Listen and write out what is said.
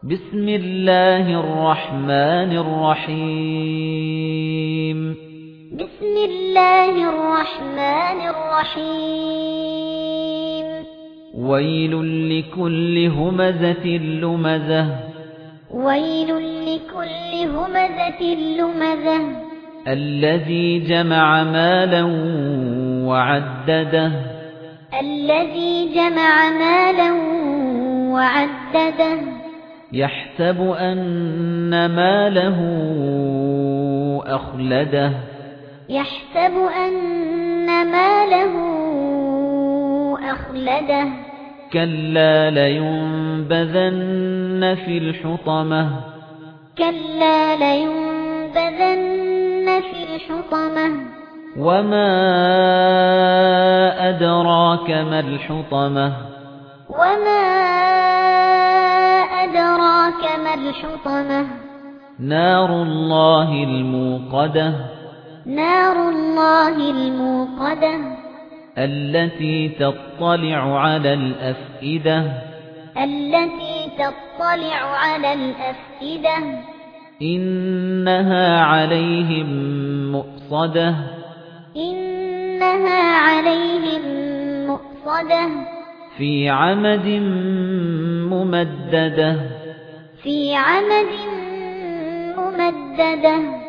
بسم الله الرحمن الرحيم بسم الله الرحمن الرحيم ويل لكل همزة لمزة ويل لكل همزة لمزة الذي جمع مالا وعدده الذي جمع مالا وعدده يحسب أن ماله أخلده يحسب أن ماله أخلده كلا لينبذن في الحطمة كلا لينبذن في الحطمة وما أدراك ما الحطمة وما أدراك ما الحطمة نار الله الموقدة نار الله الموقدة التي تطلع على الأفئدة التي تطلع على الأفئدة إنها عليهم مؤصدة إنها عليهم مؤصدة في عمد ممددة في عمد ممددة